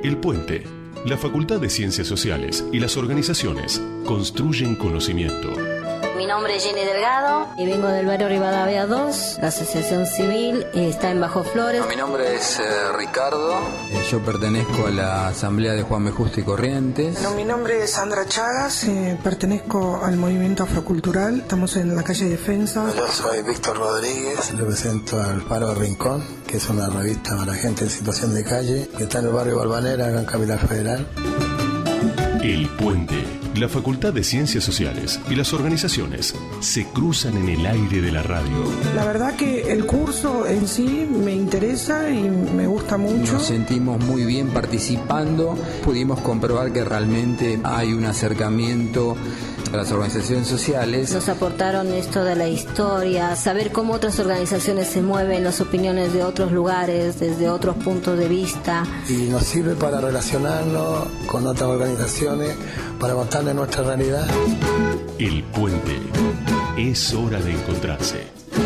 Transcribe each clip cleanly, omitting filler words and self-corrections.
El Puente. La Facultad de Ciencias Sociales y las organizaciones construyen conocimiento. Mi nombre es Jenny Delgado y vengo del barrio Rivadavia 2. La asociación civil está en Bajo Flores. Mi nombre es Ricardo. Yo pertenezco a la asamblea de Juan B. Justo y Corrientes. Mi nombre es Sandra Chagas, pertenezco al movimiento afrocultural. Estamos en la calle Defensa. Yo soy Víctor Rodríguez, represento al Faro Rincón, que es una revista para gente en situación de calle, que está en el barrio Balvanera, en Capital Federal. El Puente. La Facultad de Ciencias Sociales y las organizaciones se cruzan en el aire de la radio. La verdad que el curso en sí me interesa y me gusta mucho. Nos sentimos muy bien participando. Pudimos comprobar que realmente hay un acercamiento a las organizaciones sociales. Nos aportaron esto de la historia, saber cómo otras organizaciones se mueven, las opiniones de otros lugares, desde otros puntos de vista. Y nos sirve para relacionarnos con otras organizaciones, para contarles nuestra realidad. El Puente. Es hora de encontrarse.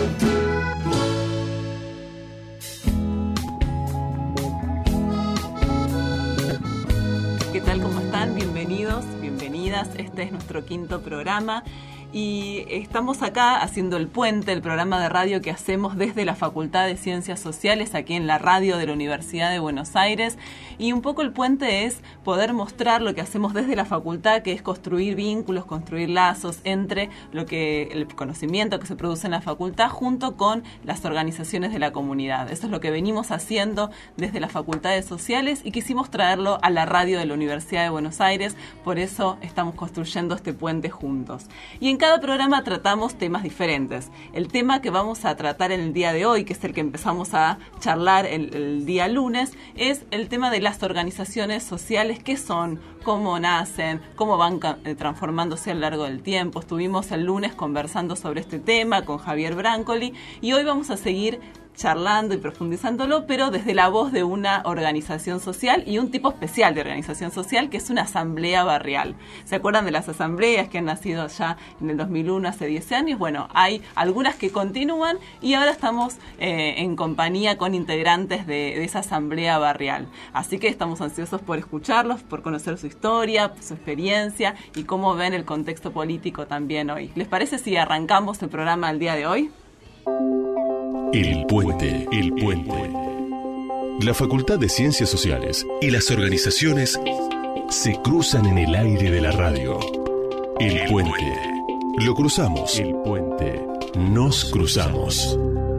¿Qué tal? ¿Cómo están? Bienvenidos, bienvenidas. Este es nuestro quinto programa y estamos acá haciendo El Puente, el programa de radio que hacemos desde la Facultad de Ciencias Sociales, aquí en la radio de la Universidad de Buenos Aires. Y un poco el puente es poder mostrar lo que hacemos desde la facultad, que es construir vínculos, construir lazos entre el conocimiento que se produce en la facultad junto con las organizaciones de la comunidad. Eso es lo que venimos haciendo desde las facultades sociales y quisimos traerlo a la radio de la Universidad de Buenos Aires. Por eso estamos construyendo este puente juntos. Y en cada programa tratamos temas diferentes. El tema que vamos a tratar en el día de hoy, que es el que empezamos a charlar el día lunes, es el tema de las organizaciones sociales. ¿Qué son? ¿Cómo nacen? ¿Cómo van transformándose a lo largo del tiempo? Estuvimos el lunes conversando sobre este tema con Javier Brancoli y hoy vamos a seguir charlando y profundizándolo, pero desde la voz de una organización social y un tipo especial de organización social, que es una asamblea barrial. ¿Se acuerdan de las asambleas que han nacido ya en el 2001, hace 10 años? Bueno, hay algunas que continúan y ahora estamos en compañía con integrantes de esa asamblea barrial. Así que estamos ansiosos por escucharlos, por conocer su historia, su experiencia y cómo ven el contexto político también hoy. ¿Les parece si arrancamos el programa el día de hoy? El Puente. El Puente. La Facultad de Ciencias Sociales y las organizaciones se cruzan en el aire de la radio. El Puente. Lo cruzamos. El Puente. Nos cruzamos.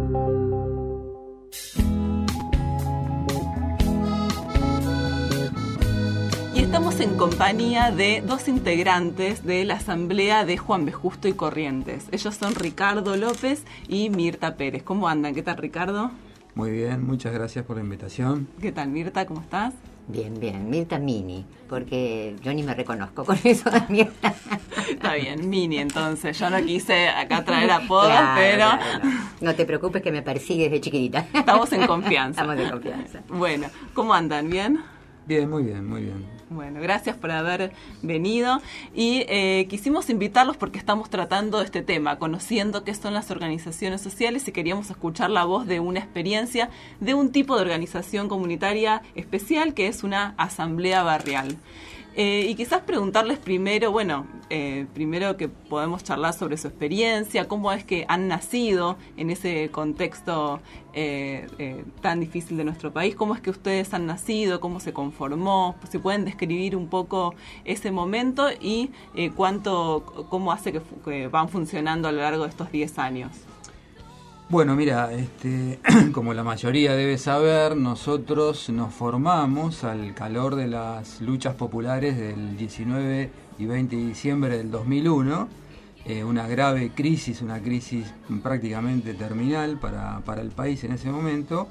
Estamos en compañía de dos integrantes de la asamblea de Juan B. Justo y Corrientes. Ellos son Ricardo López y Mirta Pérez. ¿Cómo andan? ¿Qué tal, Ricardo? Muy bien, muchas gracias por la invitación. ¿Qué tal, Mirta? ¿Cómo estás? Bien, Mirta Mini, porque yo ni me reconozco con eso de Mirta. Está bien, Mini, entonces. Yo no quise acá traer apodos, claro, pero... Claro. No te preocupes que me persigue desde chiquitita. Estamos en confianza. Estamos en confianza. Bueno, ¿cómo andan? ¿Bien? Bien, muy bien, muy bien. Bueno, gracias por haber venido y quisimos invitarlos porque estamos tratando este tema, conociendo qué son las organizaciones sociales y queríamos escuchar la voz de una experiencia de un tipo de organización comunitaria especial que es una asamblea barrial. Y quizás preguntarles primero, primero que podemos charlar sobre su experiencia, cómo es que han nacido en ese contexto tan difícil de nuestro país, cómo es que ustedes han nacido, cómo se conformó, si pueden describir un poco ese momento y cómo hace que van funcionando a lo largo de estos 10 años. Bueno, mira, como la mayoría debe saber, nosotros nos formamos al calor de las luchas populares del 19 y 20 de diciembre del 2001, una grave crisis, una crisis prácticamente terminal para el país en ese momento.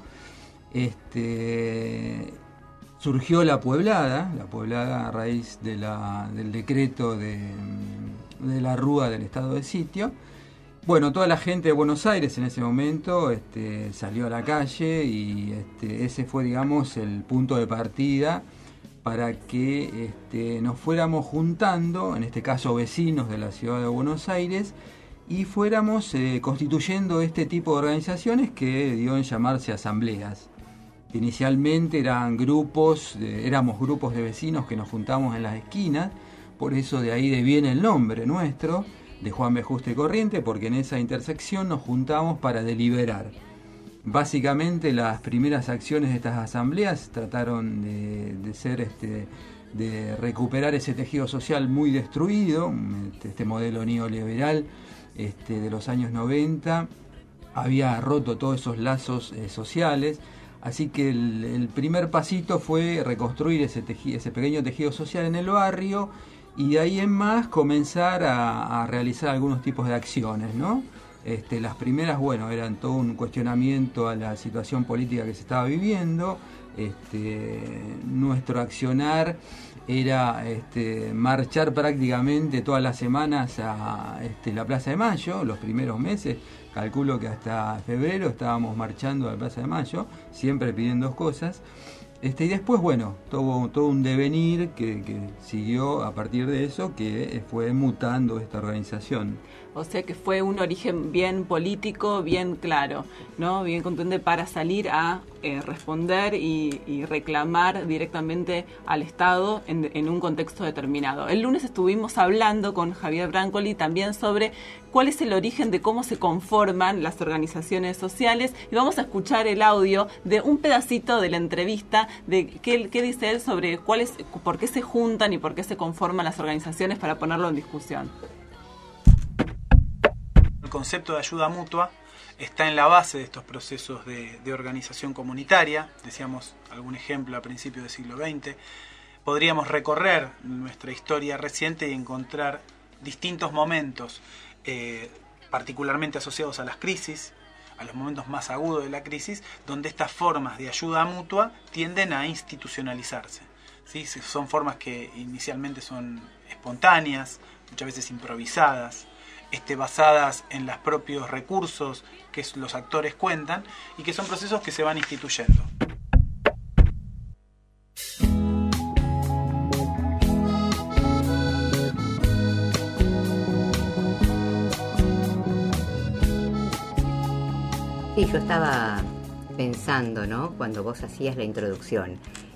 Surgió la Pueblada a raíz del decreto de la Rúa del estado de sitio. Bueno, toda la gente de Buenos Aires en ese momento salió a la calle y ese fue, digamos, el punto de partida para que nos fuéramos juntando, en este caso vecinos de la ciudad de Buenos Aires, y fuéramos constituyendo este tipo de organizaciones que dio en llamarse asambleas. Inicialmente éramos grupos de vecinos que nos juntamos en las esquinas, por eso de ahí deviene el nombre nuestro, de Juan B. Justo y Corriente, porque en esa intersección nos juntamos para deliberar. Básicamente las primeras acciones de estas asambleas trataron de ser de recuperar ese tejido social muy destruido, este modelo neoliberal de los años 90 había roto todos esos lazos sociales, así que el primer pasito fue reconstruir ese pequeño tejido social en el barrio y de ahí en más comenzar a realizar algunos tipos de acciones, ¿no? Las primeras, eran todo un cuestionamiento a la situación política que se estaba viviendo. Nuestro accionar era marchar prácticamente todas las semanas a la Plaza de Mayo. Los primeros meses, calculo que hasta febrero estábamos marchando a la Plaza de Mayo, siempre pidiendo 2 cosas. Y después, todo un devenir que siguió a partir de eso, que fue mutando esta organización. O sea que fue un origen bien político, bien claro, ¿no? Bien contundente para salir a responder y reclamar directamente al Estado en un contexto determinado. El lunes estuvimos hablando con Javier Brancoli también sobre cuál es el origen de cómo se conforman las organizaciones sociales y vamos a escuchar el audio de un pedacito de la entrevista de qué dice él sobre por qué se juntan y por qué se conforman las organizaciones para ponerlo en discusión. El concepto de ayuda mutua está en la base de estos procesos de organización comunitaria. Decíamos algún ejemplo a principios del siglo XX. Podríamos recorrer nuestra historia reciente y encontrar distintos momentos, particularmente asociados a las crisis, a los momentos más agudos de la crisis, donde estas formas de ayuda mutua tienden a institucionalizarse. ¿Sí? Son formas que inicialmente son espontáneas, muchas veces improvisadas, basadas en los propios recursos que los actores cuentan y que son procesos que se van instituyendo. Sí, yo estaba pensando, ¿no? Cuando vos hacías la introducción,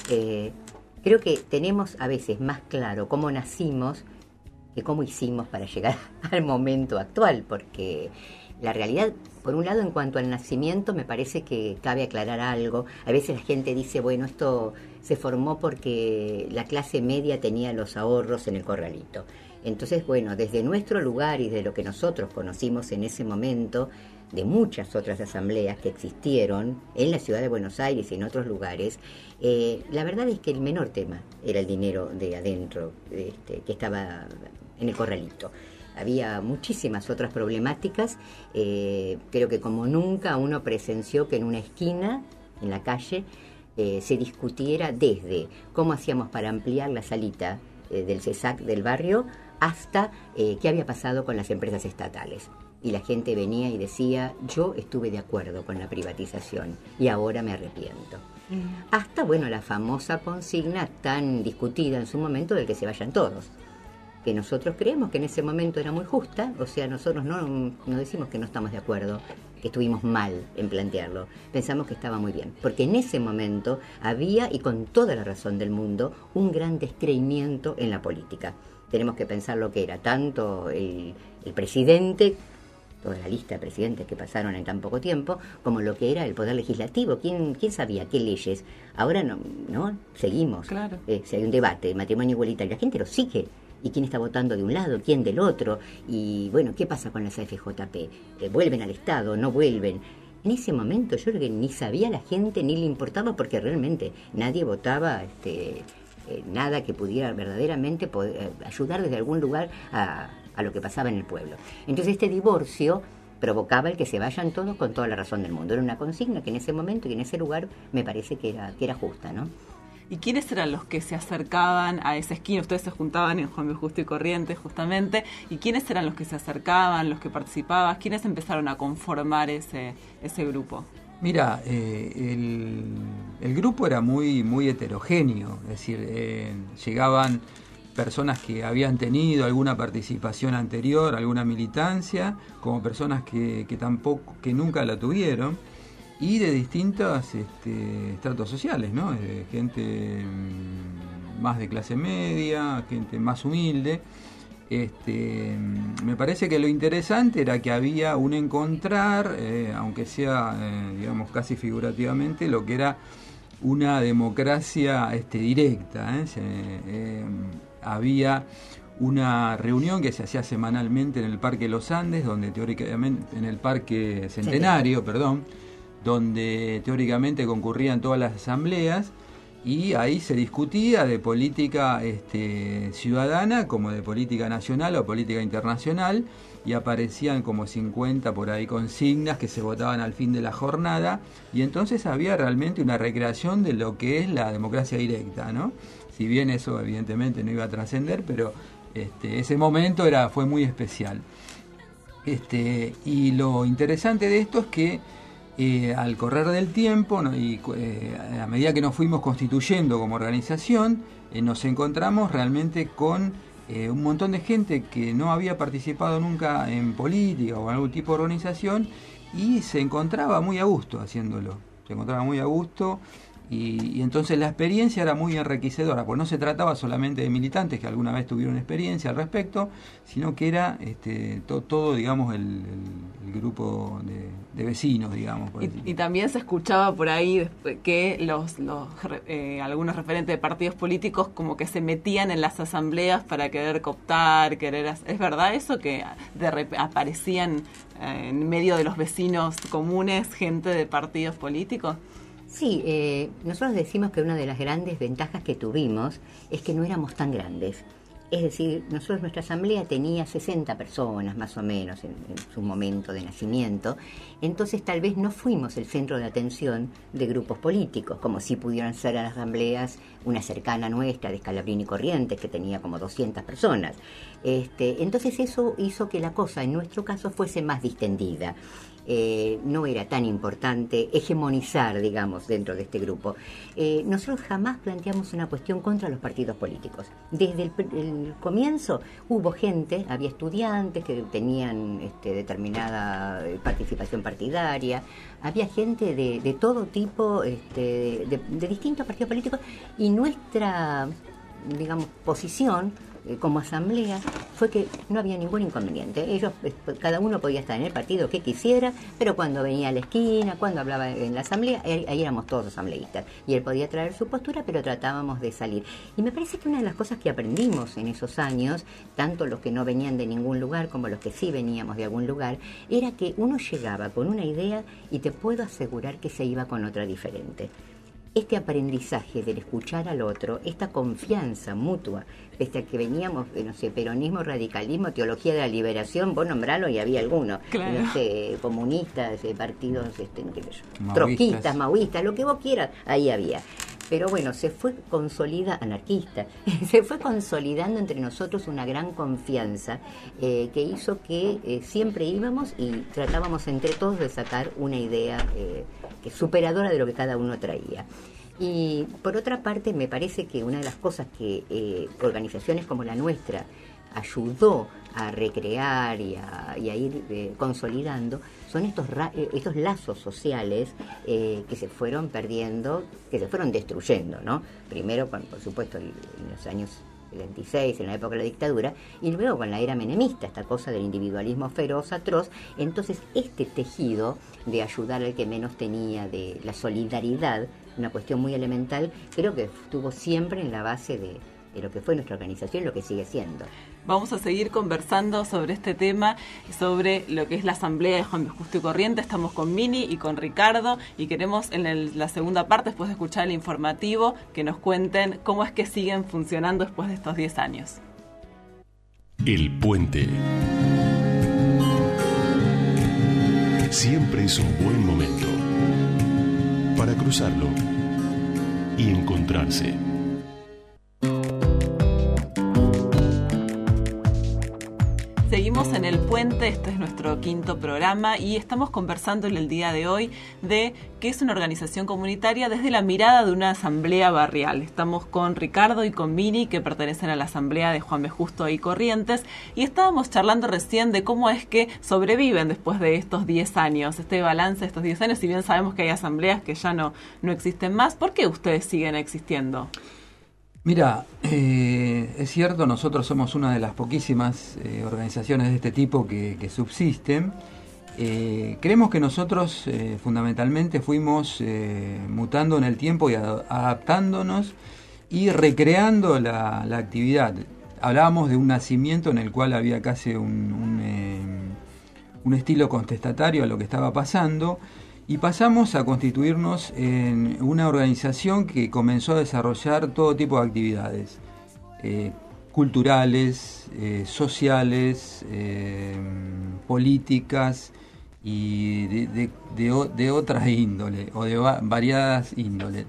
creo que tenemos a veces más claro cómo nacimos que cómo hicimos para llegar al momento actual, porque la realidad, por un lado, en cuanto al nacimiento, me parece que cabe aclarar algo. A veces la gente dice, esto se formó porque la clase media tenía los ahorros en el corralito. Entonces, desde nuestro lugar y de lo que nosotros conocimos en ese momento, de muchas otras asambleas que existieron en la ciudad de Buenos Aires y en otros lugares, la verdad es que el menor tema era el dinero de adentro, que estaba en el corralito. Había muchísimas otras problemáticas. Creo que como nunca uno presenció que en una esquina, en la calle, se discutiera desde cómo hacíamos para ampliar la salita del CESAC del barrio hasta qué había pasado con las empresas estatales. Y la gente venía y decía, yo estuve de acuerdo con la privatización y ahora me arrepiento. Hasta, la famosa consigna tan discutida en su momento del que se vayan todos. Que nosotros creemos que en ese momento era muy justa, o sea, nosotros no decimos que no estamos de acuerdo, que estuvimos mal en plantearlo. Pensamos que estaba muy bien, porque en ese momento había, y con toda la razón del mundo, un gran descreimiento en la política. Tenemos que pensar lo que era tanto el presidente, toda la lista de presidentes que pasaron en tan poco tiempo, como lo que era el poder legislativo. ¿Quién sabía qué leyes? Ahora no seguimos. Claro. Si hay un debate, matrimonio igualitario, la gente lo sigue. ¿Y quién está votando de un lado? ¿Quién del otro? Y ¿qué pasa con las AFJP? ¿Vuelven al Estado? ¿No vuelven? En ese momento yo creo que ni sabía la gente, ni le importaba, porque realmente nadie votaba nada que pudiera verdaderamente ayudar desde algún lugar a lo que pasaba en el pueblo. Entonces este divorcio provocaba el que se vayan todos con toda la razón del mundo. Era una consigna que en ese momento y en ese lugar me parece que era justa, ¿no? ¿Y quiénes eran los que se acercaban a esa esquina? Ustedes se juntaban en Juan B. Justo y Corrientes, justamente. ¿Y quiénes eran los que se acercaban, los que participaban? ¿Quiénes empezaron a conformar ese grupo? Mira, el grupo era muy heterogéneo. Es decir, llegaban personas que habían tenido alguna participación anterior, alguna militancia, como personas que nunca la tuvieron. y de distintos estratos sociales, ¿no? Gente más de clase media, gente más humilde. Me parece que lo interesante era que había un encontrar, aunque sea, digamos, casi figurativamente, lo que era una democracia directa. Había una reunión que se hacía semanalmente en el Parque Los Andes, donde teóricamente, en el Parque Centenario, donde teóricamente concurrían todas las asambleas, y ahí se discutía de política ciudadana como de política nacional o política internacional, y aparecían como 50 por ahí consignas que se votaban al fin de la jornada, y entonces había realmente una recreación de lo que es la democracia directa, ¿no? Si bien eso evidentemente no iba a trascender, pero ese momento fue muy especial. Y lo interesante de esto es que al correr del tiempo, ¿no? Y a medida que nos fuimos constituyendo como organización, nos encontramos realmente con un montón de gente que no había participado nunca en política o en algún tipo de organización, y se encontraba muy a gusto haciéndolo. Se encontraba muy a gusto, y entonces la experiencia era muy enriquecedora, porque no se trataba solamente de militantes que alguna vez tuvieron experiencia al respecto, sino que era todo, digamos, el grupo de vecinos, digamos. Y también se escuchaba por ahí que algunos referentes de partidos políticos como que se metían en las asambleas para querer cooptar, ¿es verdad eso? Que aparecían en medio de los vecinos comunes gente de partidos políticos. Sí, nosotros decimos que una de las grandes ventajas que tuvimos es que no éramos tan grandes. Es decir, nuestra asamblea tenía 60 personas más o menos en su momento de nacimiento, entonces tal vez no fuimos el centro de atención de grupos políticos, como si pudieran ser las asambleas una cercana nuestra de Scalabrini y Corrientes, que tenía como 200 personas. Entonces eso hizo que la cosa en nuestro caso fuese más distendida. No era tan importante hegemonizar, digamos, dentro de este grupo. Nosotros jamás planteamos una cuestión contra los partidos políticos. Desde el comienzo hubo gente, había estudiantes que tenían determinada participación partidaria, había gente de todo tipo, de distintos partidos políticos, y nuestra, digamos, posición como asamblea fue que no había ningún inconveniente. Cada uno podía estar en el partido que quisiera, pero cuando venía a la esquina, cuando hablaba en la asamblea, ahí éramos todos asambleístas, y él podía traer su postura, pero tratábamos de salir. Y me parece que una de las cosas que aprendimos en esos años, tanto los que no venían de ningún lugar como los que sí veníamos de algún lugar, era que uno llegaba con una idea y te puedo asegurar que se iba con otra diferente. Este aprendizaje del escuchar al otro, esta confianza mutua, pese a que veníamos, peronismo, radicalismo, teología de la liberación, vos nombralo y había algunos, claro. Comunistas, partidos, trotskistas, maoístas, lo que vos quieras, ahí había. Pero bueno, se fue anarquista, se fue consolidando entre nosotros una gran confianza que hizo que siempre íbamos y tratábamos entre todos de sacar una idea superadora de lo que cada uno traía. Y por otra parte, me parece que una de las cosas que organizaciones como la nuestra ayudó a recrear y a ir consolidando son estos lazos sociales que se fueron perdiendo, que se fueron destruyendo, ¿no? Primero, por supuesto, en los años 26, en la época de la dictadura, y luego con la era menemista, esta cosa del individualismo feroz, atroz. Entonces, este tejido de ayudar al que menos tenía, de la solidaridad, una cuestión muy elemental, creo que estuvo siempre en la base de lo que fue nuestra organización y lo que sigue siendo. Vamos a seguir conversando sobre este tema, sobre lo que es la Asamblea de Juan B. Justo y Corrientes. Estamos con Mini y con Ricardo, y queremos en la segunda parte, después de escuchar el informativo, que nos cuenten cómo es que siguen funcionando después de estos 10 años. El Puente. Siempre es un buen momento para cruzarlo y encontrarse. Seguimos en El Puente, Puente, este es nuestro quinto programa y estamos conversando en el día de hoy de qué es una organización comunitaria desde la mirada de una asamblea barrial. Estamos con Ricardo y con Mini, que pertenecen a la asamblea de Juan B. Justo y Corrientes, y estábamos charlando recién de cómo es que sobreviven después de estos 10 años, este balance de estos 10 años, si bien sabemos que hay asambleas que ya no existen más. ¿Por qué ustedes siguen existiendo? Mira, es cierto, nosotros somos una de las poquísimas organizaciones de este tipo que subsisten. Creemos que nosotros fundamentalmente fuimos mutando en el tiempo y adaptándonos y recreando la actividad. Hablábamos de un nacimiento en el cual había casi un estilo contestatario a lo que estaba pasando, y pasamos a constituirnos en una organización que comenzó a desarrollar todo tipo de actividades culturales, sociales, políticas y de otras índole o de variadas índoles.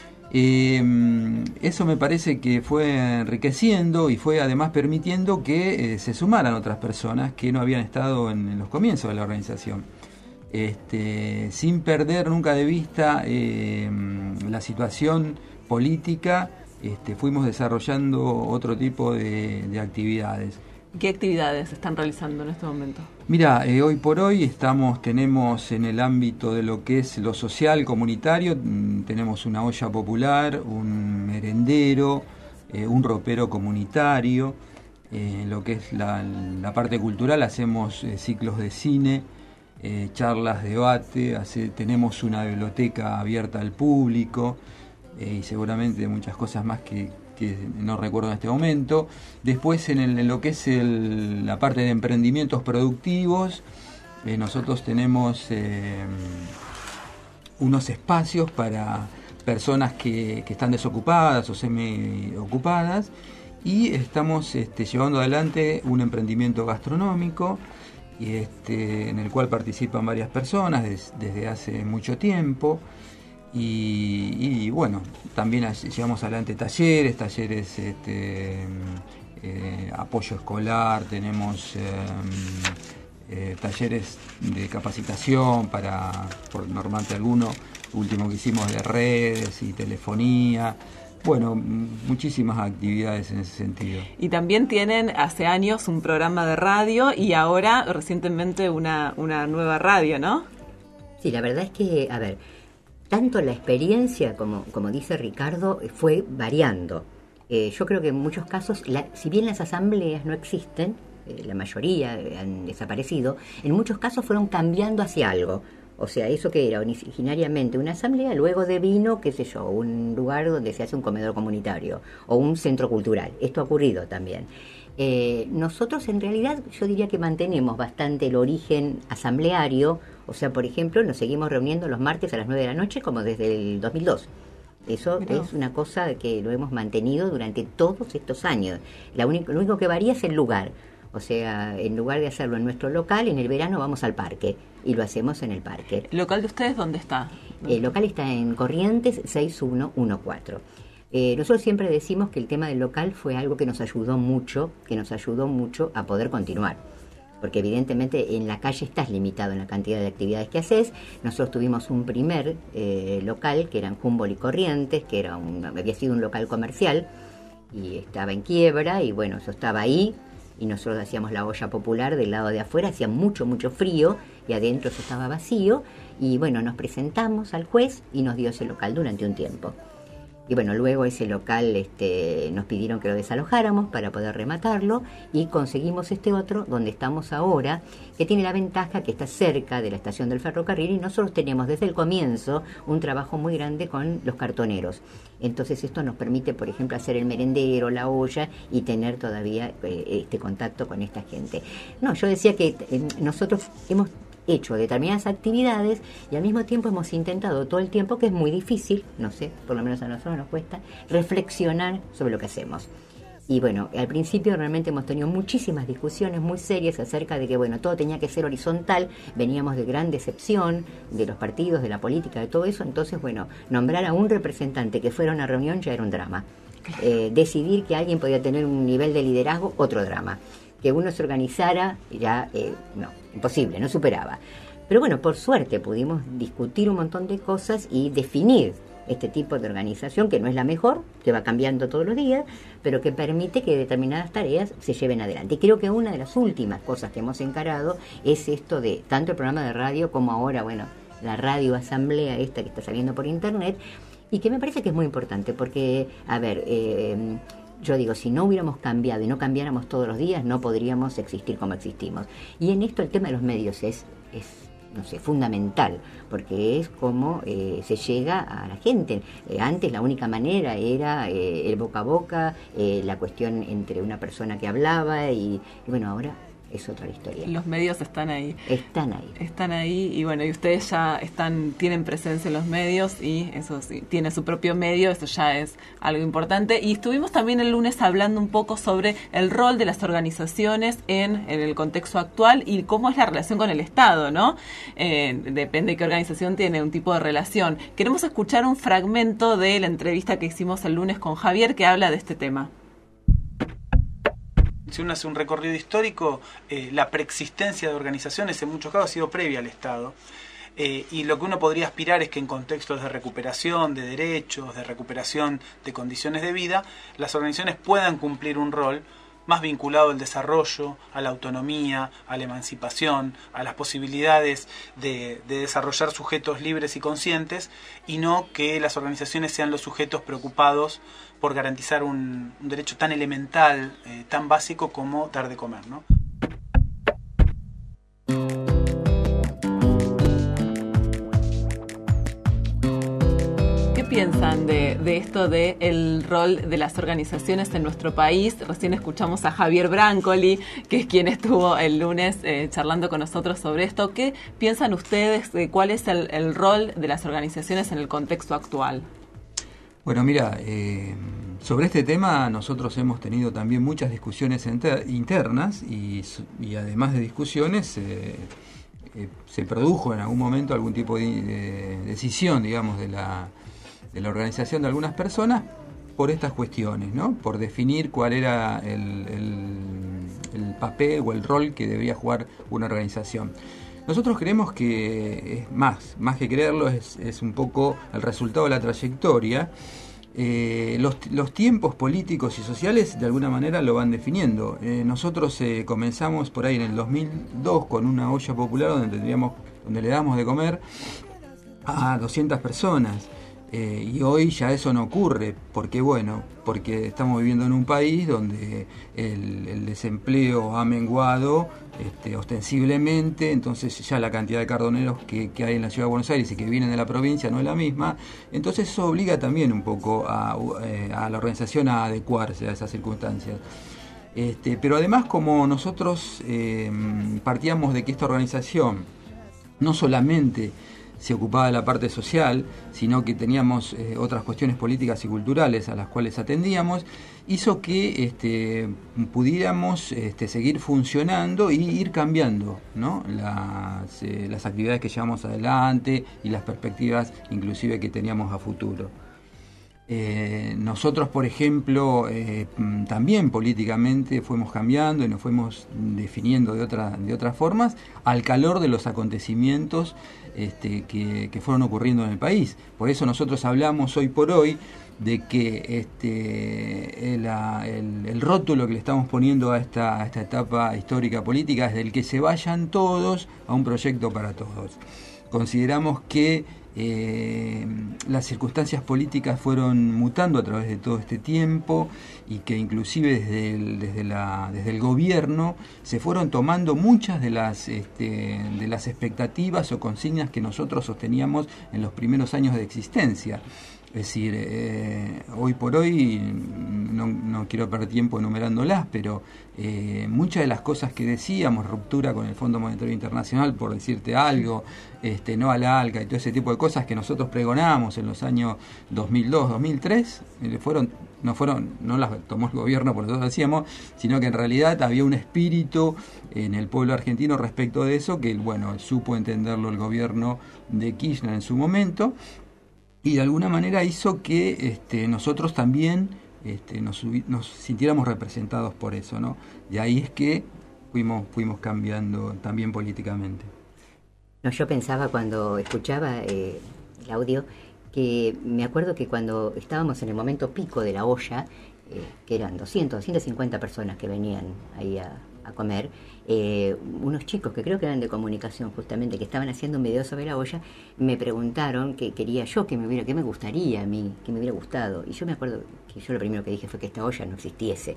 Eso me parece que fue enriqueciendo y fue además permitiendo que se sumaran otras personas que no habían estado en los comienzos de la organización. Sin perder nunca de vista la situación política, fuimos desarrollando otro tipo de actividades. ¿Qué actividades están realizando en este momento? Mira, hoy por hoy tenemos en el ámbito de lo que es lo social comunitario, tenemos una olla popular, un merendero, un ropero comunitario. Lo que es la parte cultural, hacemos ciclos de cine, charlas, debate, tenemos una biblioteca abierta al público y seguramente muchas cosas más que no recuerdo en este momento. Después en lo que es la parte de emprendimientos productivos, nosotros tenemos unos espacios para personas que están desocupadas o semi-ocupadas, y estamos llevando adelante un emprendimiento gastronómico en el cual participan varias personas desde hace mucho tiempo, y bueno, también llevamos adelante talleres, apoyo escolar, tenemos talleres de capacitación por normante alguno, último que hicimos de redes y telefonía. Bueno, muchísimas actividades en ese sentido. Y también tienen hace años un programa de radio y ahora recientemente una nueva radio, ¿no? Sí, la verdad es que, a ver, tanto la experiencia como dice Ricardo fue variando. Yo creo que en muchos casos, si bien las asambleas no existen, la mayoría han desaparecido, en muchos casos fueron cambiando hacia algo. O sea, eso que era originariamente una asamblea, luego devino, qué sé yo, un lugar donde se hace un comedor comunitario o un centro cultural. Esto ha ocurrido también. Nosotros en realidad yo diría que mantenemos bastante el origen asambleario. O sea, por ejemplo, nos seguimos reuniendo los martes a las 9 de la noche como desde el 2002. Eso es una cosa que lo hemos mantenido durante todos estos años. Lo único que varía es el lugar. O sea, en lugar de hacerlo en nuestro local, en el verano vamos al parque y lo hacemos en el parque. ¿El local de ustedes dónde está? El local está en Corrientes 6114. Nosotros siempre decimos que el tema del local fue algo que nos ayudó mucho a poder continuar. Porque evidentemente en la calle estás limitado en la cantidad de actividades que haces. Nosotros tuvimos un primer local que era en Humboldt y Corrientes, que había sido un local comercial y estaba en quiebra, y bueno, eso estaba ahí. Y nosotros hacíamos la olla popular del lado de afuera, hacía mucho frío y adentro eso estaba vacío. Y bueno, nos presentamos al juez y nos dio ese local durante un tiempo. Y bueno, luego ese local nos pidieron que lo desalojáramos para poder rematarlo, y conseguimos este otro donde estamos ahora, que tiene la ventaja que está cerca de la estación del ferrocarril, y nosotros tenemos desde el comienzo un trabajo muy grande con los cartoneros. Entonces esto nos permite, por ejemplo, hacer el merendero, la olla, y tener todavía este contacto con esta gente. No, yo decía que nosotros hemos hecho determinadas actividades y al mismo tiempo hemos intentado todo el tiempo, que es muy difícil, no sé, por lo menos a nosotros nos cuesta, reflexionar sobre lo que hacemos. Y bueno, al principio realmente hemos tenido muchísimas discusiones muy serias acerca de que, bueno, todo tenía que ser horizontal, veníamos de gran decepción de los partidos, de la política, de todo eso. Entonces, bueno, nombrar a un representante que fuera a una reunión ya era un drama. Decidir que alguien podía tener un nivel de liderazgo, otro drama. que uno se organizara, ya no, imposible, no superaba. Pero bueno, por suerte pudimos discutir un montón de cosas y definir este tipo de organización, que no es la mejor, que va cambiando todos los días, pero que permite que determinadas tareas se lleven adelante. Y creo que una de las últimas cosas que hemos encarado es esto de tanto el programa de radio como ahora, bueno, la radio asamblea esta que está saliendo por internet, y que me parece que es muy importante, porque, a ver, yo digo, si no hubiéramos cambiado y no cambiáramos todos los días, no podríamos existir como existimos. Y en esto el tema de los medios es no sé, fundamental, porque es como se llega a la gente. Antes la única manera era el boca a boca, la cuestión entre una persona que hablaba y bueno, ahora es otra historia. Los medios están ahí. Están ahí. Y bueno, y ustedes ya tienen presencia en los medios y eso sí, tiene su propio medio, eso ya es algo importante. Y estuvimos también el lunes hablando un poco sobre el rol de las organizaciones en el contexto actual y cómo es la relación con el Estado, ¿no? Depende de qué organización tiene un tipo de relación. Queremos escuchar un fragmento de la entrevista que hicimos el lunes con Javier que habla de este tema. Si uno hace un recorrido histórico, la preexistencia de organizaciones en muchos casos ha sido previa al Estado. Y lo que uno podría aspirar es que en contextos de recuperación de derechos, de recuperación de condiciones de vida, las organizaciones puedan cumplir un rol más vinculado al desarrollo, a la autonomía, a la emancipación, a las posibilidades de desarrollar sujetos libres y conscientes, y no que las organizaciones sean los sujetos preocupados por garantizar un derecho tan elemental, tan básico como dar de comer, ¿no? ¿Qué piensan de esto de el rol de las organizaciones en nuestro país? Recién escuchamos a Javier Brancoli, que es quien estuvo el lunes charlando con nosotros sobre esto. ¿Qué piensan ustedes de cuál es el rol de las organizaciones en el contexto actual? Bueno, mira, sobre este tema nosotros hemos tenido también muchas discusiones internas y además de discusiones se produjo en algún momento algún tipo de decisión, digamos, de la organización de algunas personas por estas cuestiones, ¿no? Por definir cuál era el papel o el rol que debía jugar una organización. Nosotros creemos que es más que creerlo, es un poco el resultado de la trayectoria. Los tiempos políticos y sociales de alguna manera lo van definiendo. Nosotros comenzamos por ahí en el 2002 con una olla popular donde le damos de comer a 200 personas. Y hoy ya eso no ocurre. ¿Por qué? Bueno, porque estamos viviendo en un país donde el desempleo ha menguado ostensiblemente, entonces ya la cantidad de cardoneros que hay en la Ciudad de Buenos Aires y que vienen de la provincia no es la misma. Entonces eso obliga también un poco a la organización a adecuarse a esas circunstancias. Pero además, como nosotros partíamos de que esta organización no solamente se ocupaba de la parte social, sino que teníamos otras cuestiones políticas y culturales a las cuales atendíamos, hizo que pudiéramos seguir funcionando y ir cambiando, ¿no? las actividades que llevamos adelante y las perspectivas inclusive que teníamos a futuro. Nosotros, por ejemplo, también políticamente fuimos cambiando y nos fuimos definiendo de otras formas al calor de los acontecimientos que fueron ocurriendo en el país. Por eso nosotros hablamos hoy por hoy de que el rótulo que le estamos poniendo a esta etapa histórica política es del que se vayan todos a un proyecto para todos. Consideramos que las circunstancias políticas fueron mutando a través de todo este tiempo y que inclusive desde el gobierno se fueron tomando muchas de las expectativas o consignas que nosotros sosteníamos en los primeros años de existencia. Es decir, hoy por hoy, no quiero perder tiempo enumerándolas, pero muchas de las cosas que decíamos, ruptura con el Fondo Monetario Internacional, por decirte algo, no al ALCA y todo ese tipo de cosas que nosotros pregonábamos en los años 2002, 2003, no las tomó el gobierno por nosotros decíamos, sino que en realidad había un espíritu en el pueblo argentino respecto de eso, que bueno, supo entenderlo el gobierno de Kirchner en su momento, y de alguna manera hizo que nosotros también nos sintiéramos representados por eso, ¿no? Y ahí es que fuimos cambiando también políticamente. No, yo pensaba cuando escuchaba el audio que me acuerdo que cuando estábamos en el momento pico de la olla, que eran 250 personas que venían ahí a comer, unos chicos que creo que eran de comunicación justamente, que estaban haciendo un video sobre la olla, me preguntaron qué quería yo, qué me gustaría a mí, qué me hubiera gustado. Y yo me acuerdo que yo lo primero que dije fue que esta olla no existiese.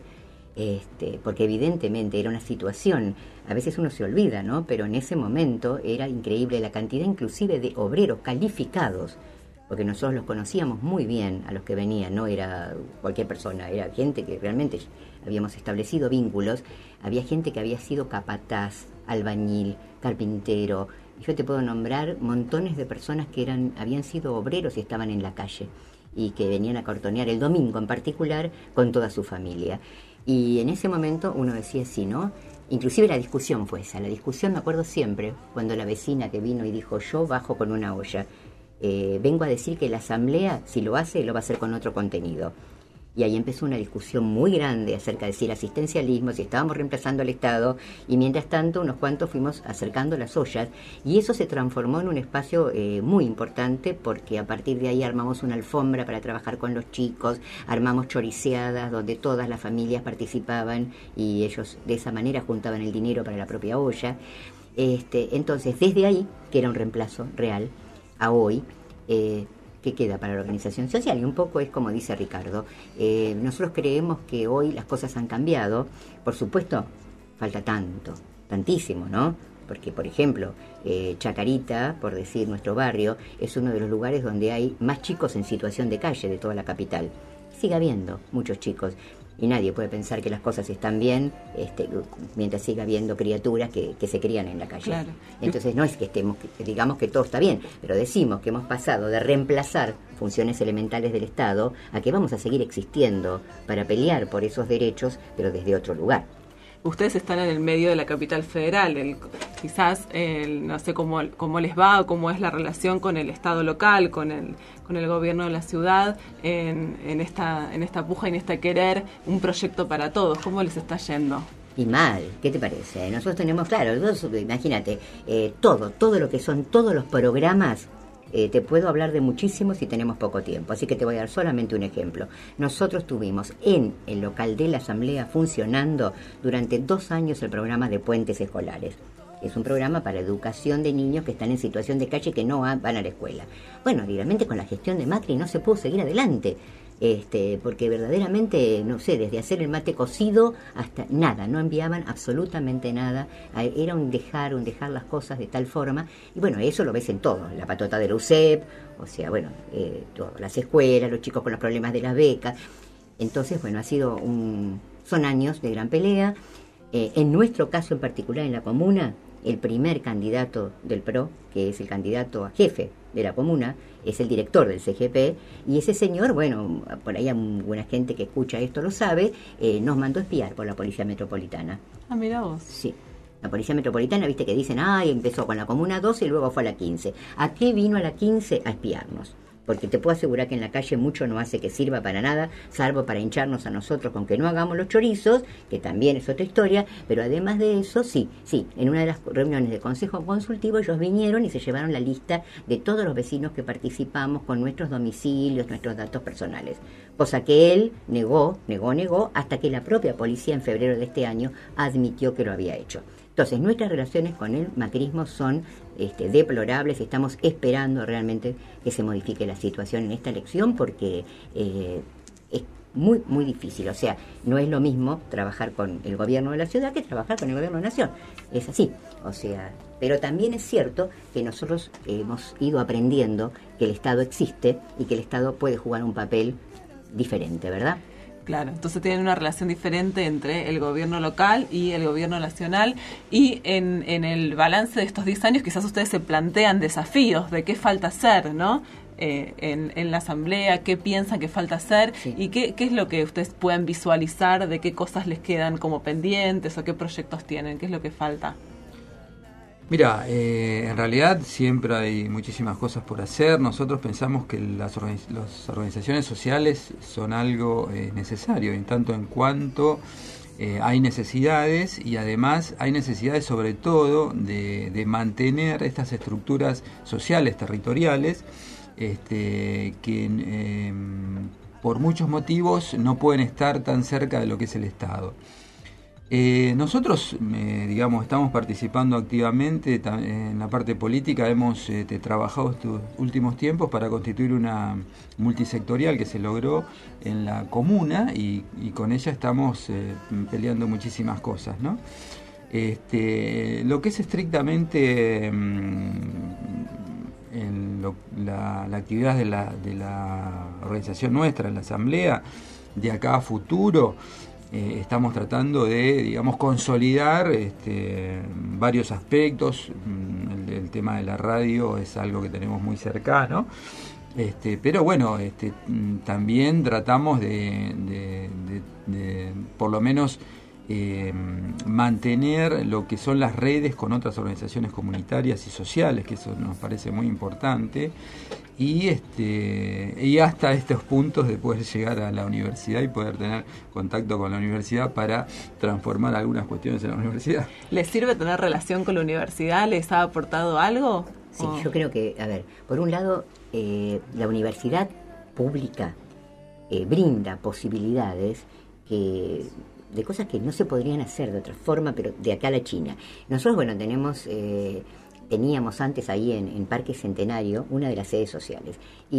Porque evidentemente era una situación, a veces uno se olvida, ¿no? Pero en ese momento era increíble la cantidad inclusive de obreros calificados, porque nosotros los conocíamos muy bien a los que venían, no era cualquier persona, era gente que realmente habíamos establecido vínculos, había gente que había sido capataz, albañil, carpintero, y yo te puedo nombrar montones de personas que habían sido obreros y estaban en la calle, y que venían a cartonear el domingo en particular con toda su familia. Y en ese momento uno decía sí, ¿no? Inclusive la discusión fue esa. La discusión me acuerdo siempre cuando la vecina que vino y dijo yo bajo con una olla. Vengo a decir que la asamblea, si lo hace, lo va a hacer con otro contenido. Y ahí empezó una discusión muy grande acerca de si el asistencialismo, si estábamos reemplazando al Estado, y mientras tanto unos cuantos fuimos acercando las ollas, y eso se transformó en un espacio muy importante, porque a partir de ahí armamos una alfombra para trabajar con los chicos, armamos choriceadas donde todas las familias participaban y ellos de esa manera juntaban el dinero para la propia olla. Entonces, desde ahí, que era un reemplazo real, a hoy, ¿qué queda para la organización social? Y un poco es como dice Ricardo, nosotros creemos que hoy las cosas han cambiado, por supuesto, falta tantísimo, ¿no? Porque, por ejemplo, Chacarita, por decir nuestro barrio, es uno de los lugares donde hay más chicos en situación de calle de toda la capital. Sigue habiendo muchos chicos. Y nadie puede pensar que las cosas están bien mientras siga habiendo criaturas que se crían en la calle. Claro. Entonces no es que digamos que todo está bien, pero decimos que hemos pasado de reemplazar funciones elementales del Estado a que vamos a seguir existiendo para pelear por esos derechos, pero desde otro lugar. Ustedes están en el medio de la capital federal, quizás no sé cómo les va o cómo es la relación con el Estado local, con el gobierno de la ciudad en esta puja y en este querer un proyecto para todos. ¿Cómo les está yendo? Y mal, ¿qué te parece? Nosotros tenemos, claro, imagínate, todo lo que son todos los programas. Te puedo hablar de muchísimos si tenemos poco tiempo, así que te voy a dar solamente un ejemplo. Nosotros tuvimos en el local de la Asamblea funcionando durante 2 años el programa de puentes escolares. Es un programa para educación de niños que están en situación de calle que no van a la escuela. Bueno, realmente con la gestión de Macri no se pudo seguir adelante. Porque verdaderamente, no sé, desde hacer el mate cocido hasta nada, no enviaban absolutamente nada, era un dejar las cosas de tal forma, y bueno, eso lo ves en todo, la patota de la UCEP, o sea, bueno, todas las escuelas, los chicos con los problemas de las becas. Entonces, bueno, son años de gran pelea. En nuestro caso en particular en la comuna, el primer candidato del PRO, que es el candidato a jefe de la comuna, es el director del CGP, y ese señor, bueno, por ahí alguna gente que escucha esto lo sabe, nos mandó a espiar por la Policía Metropolitana. Ah, mira vos. Sí. La Policía Metropolitana, viste que dicen, empezó con la Comuna 12 y luego fue a la 15. ¿A qué vino a la 15? A espiarnos. Porque te puedo asegurar que en la calle mucho no hace que sirva para nada, salvo para hincharnos a nosotros con que no hagamos los chorizos, que también es otra historia, pero además de eso, sí, en una de las reuniones de Consejo Consultivo ellos vinieron y se llevaron la lista de todos los vecinos que participamos con nuestros domicilios, nuestros datos personales. Cosa que él negó, hasta que la propia policía en febrero de este año admitió que lo había hecho. Entonces, nuestras relaciones con el macrismo son deplorables y estamos esperando realmente que se modifique la situación en esta elección porque es muy, muy difícil. O sea, no es lo mismo trabajar con el gobierno de la ciudad que trabajar con el gobierno de la nación. Es así. O sea, pero también es cierto que nosotros hemos ido aprendiendo que el Estado existe y que el Estado puede jugar un papel diferente, ¿verdad? Claro, entonces tienen una relación diferente entre el gobierno local y el gobierno nacional, y en el balance de estos 10 años quizás ustedes se plantean desafíos de qué falta hacer, ¿no? En la asamblea, qué piensan que falta hacer, sí. Y qué es lo que ustedes pueden visualizar, de qué cosas les quedan como pendientes o qué proyectos tienen, qué es lo que falta. Mira, en realidad siempre hay muchísimas cosas por hacer. Nosotros pensamos que las organizaciones sociales son algo necesario, en tanto en cuanto hay necesidades, y además hay necesidades sobre todo de mantener estas estructuras sociales, territoriales, que por muchos motivos no pueden estar tan cerca de lo que es el Estado. Nosotros, estamos participando activamente en la parte política. Hemos trabajado estos últimos tiempos para constituir una multisectorial que se logró en la comuna, y con ella estamos peleando muchísimas cosas, ¿no? Lo que es estrictamente la actividad de la organización nuestra, en la asamblea, de acá a futuro, estamos tratando de, consolidar varios aspectos. El tema de la radio es algo que tenemos muy cercano, pero bueno, también tratamos de por lo menos mantener lo que son las redes con otras organizaciones comunitarias y sociales, que eso nos parece muy importante, y hasta estos puntos de poder llegar a la universidad y poder tener contacto con la universidad para transformar algunas cuestiones en la universidad. ¿Les sirve tener relación con la universidad? ¿Les ha aportado algo? Sí, yo creo que, por un lado, la universidad pública brinda posibilidades de cosas que no se podrían hacer de otra forma, pero de acá a la China. Nosotros, teníamos antes ahí en Parque Centenario una de las sedes sociales,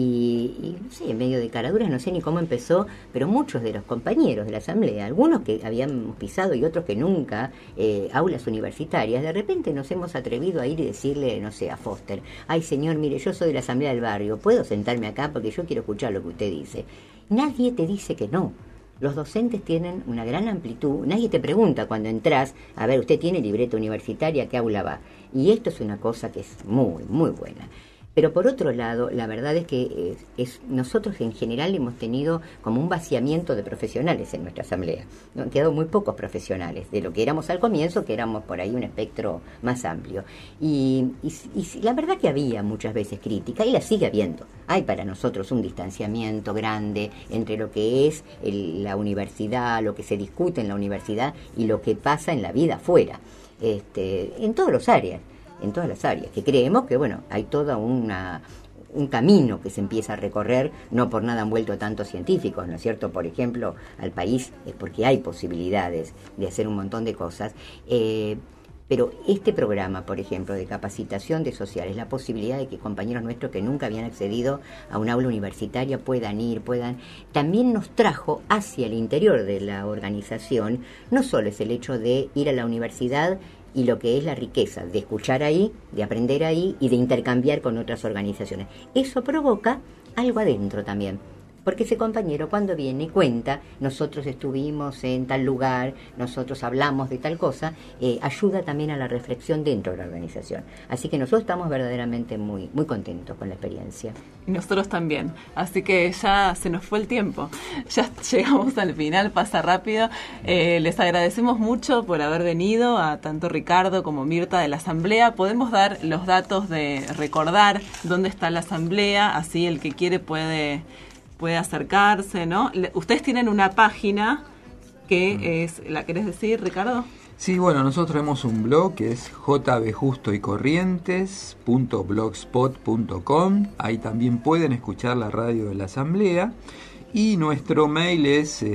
y no sé, en medio de caraduras, no sé ni cómo empezó, pero muchos de los compañeros de la asamblea, algunos que habíamos pisado y otros que nunca, aulas universitarias, de repente nos hemos atrevido a ir y decirle, no sé, a Foster: ay señor, mire, yo soy de la asamblea del barrio, ¿puedo sentarme acá porque yo quiero escuchar lo que usted dice? Nadie te dice que no. Los docentes tienen una gran amplitud. Nadie te pregunta cuando entras: a ver, ¿usted tiene libreta universitaria? ¿Qué aula va? Y esto es una cosa que es muy, muy buena. Pero por otro lado, la verdad es que nosotros en general hemos tenido como un vaciamiento de profesionales en nuestra asamblea. ¿No? Han quedado muy pocos profesionales de lo que éramos al comienzo, que éramos por ahí un espectro más amplio. Y la verdad que había muchas veces crítica, y la sigue habiendo. Hay para nosotros un distanciamiento grande entre lo que es la universidad, lo que se discute en la universidad y lo que pasa en la vida afuera, en todas las áreas. Que creemos que, hay todo un camino que se empieza a recorrer. No por nada han vuelto tantos científicos, ¿no es cierto? Por ejemplo, al país, es porque hay posibilidades de hacer un montón de cosas. Pero este programa, por ejemplo, de capacitación de sociales, la posibilidad de que compañeros nuestros que nunca habían accedido a un aula universitaria puedan también nos trajo hacia el interior de la organización. No solo es el hecho de ir a la universidad y lo que es la riqueza de escuchar ahí, de aprender ahí y de intercambiar con otras organizaciones. Eso provoca algo adentro también. Porque ese compañero cuando viene cuenta: nosotros estuvimos en tal lugar, nosotros hablamos de tal cosa, ayuda también a la reflexión dentro de la organización. Así que nosotros estamos verdaderamente muy, muy contentos con la experiencia. Y nosotros también. Así que ya se nos fue el tiempo. Ya llegamos al final, pasa rápido. Les agradecemos mucho por haber venido, a tanto Ricardo como Mirta de la asamblea. Podemos dar los datos de recordar dónde está la asamblea, así el que quiere puede acercarse, ¿no? Ustedes tienen una página que es, ¿la querés decir, Ricardo? Sí, nosotros tenemos un blog que es jbjustoycorrientes.blogspot.com. Ahí también pueden escuchar la radio de la asamblea, y nuestro mail es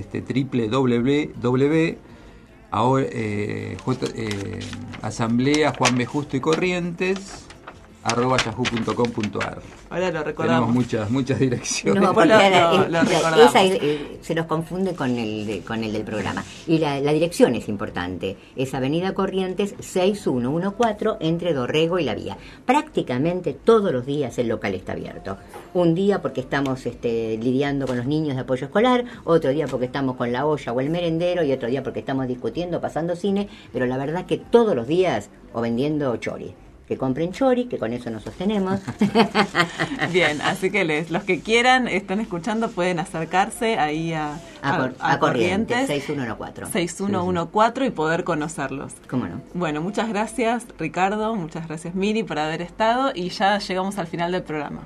asamblea Juan B. Justo y Corrientes @yahoo.com.ar. Ahora lo recordamos. Tenemos muchas direcciones. No, porque esa se los confunde con el del programa. Y la dirección es importante. Es Avenida Corrientes 6114, entre Dorrego y La Vía. Prácticamente todos los días el local está abierto. Un día porque estamos lidiando con los niños de apoyo escolar, otro día porque estamos con la olla o el merendero, y otro día porque estamos discutiendo, pasando cine, pero la verdad que todos los días, o vendiendo chori. que compren chori, que con eso nos sostenemos. Bien, así que los que quieran, están escuchando, pueden acercarse ahí a Corrientes 6114 y poder conocerlos. ¿Cómo no? Bueno, muchas gracias Ricardo, muchas gracias Miri por haber estado y ya llegamos al final del programa.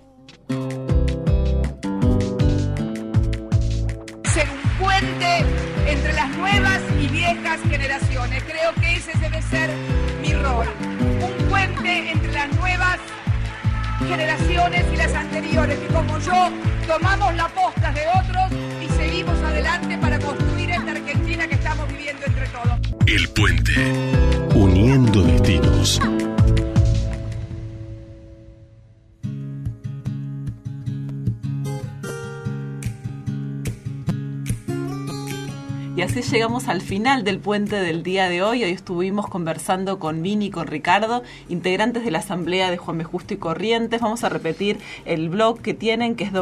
Ser un puente entre las nuevas y viejas generaciones. Creo que ese debe ser mi rol. Un puente entre las nuevas generaciones y las anteriores, que como yo tomamos las postas de otros y seguimos adelante para construir esta Argentina que estamos viviendo entre todos. El Puente, uniendo destinos. Y así llegamos al final del puente del día de hoy. Hoy estuvimos conversando con Vini y con Ricardo, integrantes de la Asamblea de Juan B. Justo y Corrientes. Vamos a repetir el blog que tienen, que es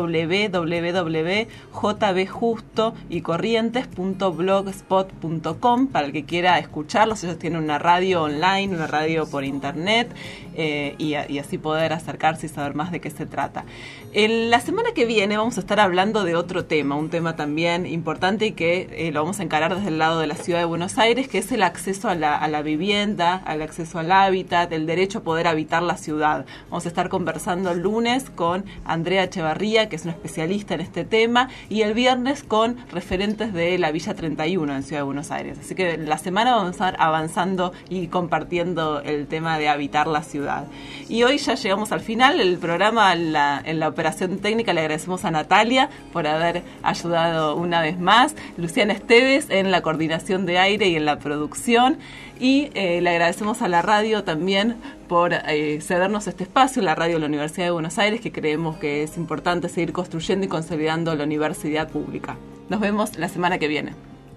www.jbjustoycorrientes.blogspot.com, para el que quiera escucharlos. Ellos tienen una radio online, una radio por internet, y así poder acercarse y saber más de qué se trata. La semana que viene vamos a estar hablando de otro tema, un tema también importante y que lo vamos a encarar desde el lado de la ciudad de Buenos Aires, que es el acceso a la vivienda, al acceso al hábitat, el derecho a poder habitar la ciudad. Vamos a estar conversando el lunes con Andrea Echevarría, que es una especialista en este tema, y el viernes con referentes de la Villa 31 en Ciudad de Buenos Aires. Así que la semana vamos a estar avanzando y compartiendo el tema de habitar la ciudad. Y hoy ya llegamos al final del programa. En la operación técnica le agradecemos a Natalia por haber ayudado una vez más, Luciana Esteves en la coordinación de aire y en la producción, y le agradecemos a la radio también por cedernos este espacio, la radio de la Universidad de Buenos Aires, que creemos que es importante seguir construyendo y consolidando la universidad pública. Nos vemos la semana que viene.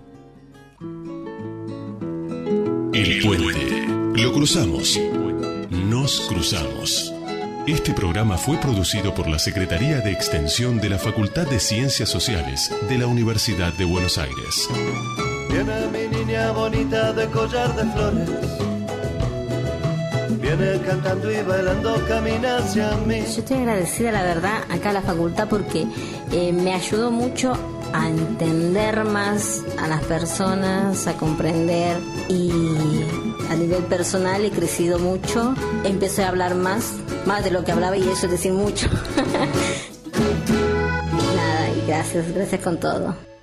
El Puente. Lo cruzamos. Nos cruzamos. Este programa fue producido por la Secretaría de Extensión de la Facultad de Ciencias Sociales de la Universidad de Buenos Aires. Viene mi niña bonita de collar de flores, viene cantando y bailando, camina hacia mí. Yo estoy agradecida, la verdad, acá a la facultad porque me ayudó mucho a entender más a las personas, a comprender, y a nivel personal he crecido mucho. Empecé a hablar más de lo que hablaba, y eso es decir mucho. Nada, y gracias con todo.